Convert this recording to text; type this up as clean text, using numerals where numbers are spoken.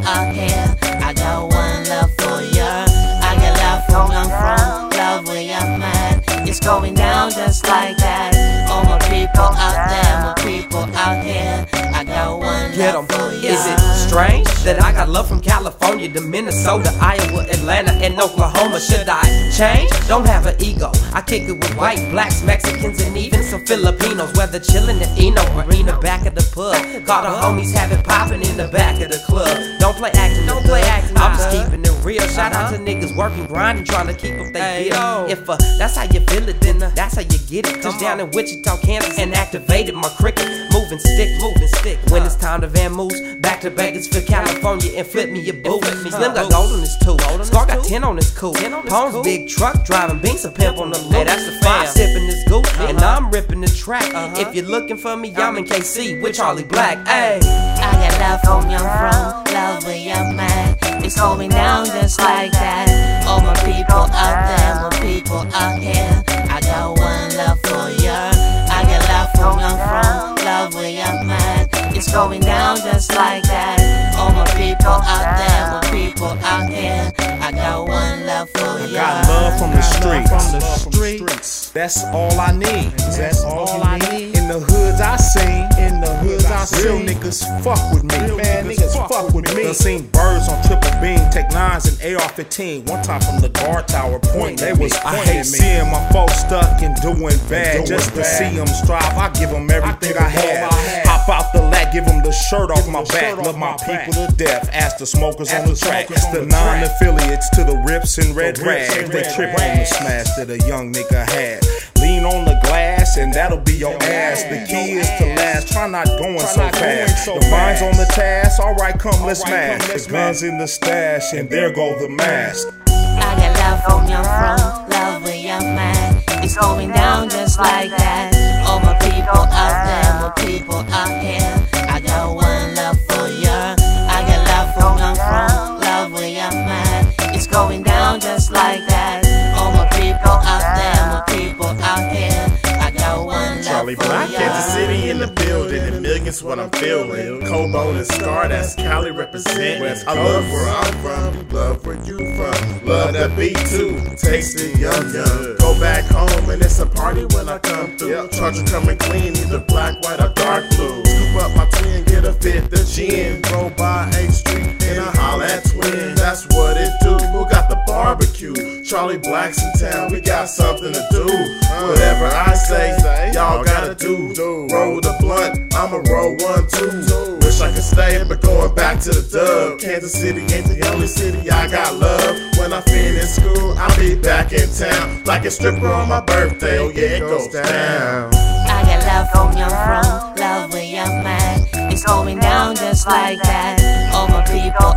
out here. I got one love for ya. I got love from where I'm from, love where I'm at. It's going down just like that. All my people out there, my people out here. I got one love for ya. Is it strange that I got love from California to Minnesota, Iowa, Atlanta, and Oklahoma? Should I change? Don't have an ego. I kick it with white, blacks, Mexicans, and even some Filipinos. Whether chillin' at Eno or in the back of the pub. Call the homies, have it poppin' in the back of the club. Don't play acting, don't play acting. I'm just keeping it real. Shout out to niggas working, grinding, trying to keep up they bill. If that's how you feel it, then that's how you get it. Just down in Wichita, Kansas, and activated my cricket. Moving stick, moving stick. When it's time to Van Moose, back to Bakersfield, California, and flip me your boot. Slim got gold on his tooth, Scar got 10 on his coupe. Pome's big truck driving, Beans a pimp on the loop. Hey, that's the fire sipping this goop, and I'm ripping the track. If you're looking for me, I'm in KC with Charlie Black. Ay. I got love from where I'm from, love where I'm at. It's going down just like that. All my people out there, my people out here. I got one love for ya. I got love from where I'm from, love where I'm at. It's going down just like that. All my people out there, my people out here. I got one love for ya. I got love from the streets. That's all I need. That's all I need. In the hoods I seen, real niggas fuck with me. Man, niggas fuck with me. Done seen birds on triple beam, take 9s and AR-15. One time from the guard tower, point they was pointing. I hate seeing my folks stuck and doing bad. Just to see them strive, I give them everything I have. Hop out the lat, give them the shirt off my back. Love my people to death, ask the smokers on the track. The non-affiliates to the rips and red rags. They trip on the smash that a young nigga had. Lean on the glass and that'll be your ass. The key is to last, try not going so fast. The mind's on the task, alright come let's mash. The guns in the stash and there go the mask. I got love from where I'm from, love where I'm at. It's going down just like that. All my people out there, my people out here. I got one love for ya. I got love from where I'm from, love where I'm at. It's going down just like that. All my people out there, my people out here. I got one love Charlie Black, Kansas City in the building, and millions what I'm feeling. Cold-Bone and Scar, that's Cali represent. I love where I'm from, love where you from. Love that beat too, taste it young. Go back home and it's a party when I come through. Charger coming clean, either black, white, or dark blue. Scoop up my twin, get a fifth of gin. Roll by 8th Street and I holla at twin. That's what it do. Who got the barbecue? Charlie Black's in town, we got something to do. Whatever I say, y'all gotta do. Roll the blunt, I'ma roll one too. Wish I could stay, but going back to the dub. Kansas City ain't the only city I got love. When I finish school, I'll be back in town. Like a stripper on my birthday, oh yeah, it goes down. I got love from where I'm from, love where I'm at. It's going down just like that. All my people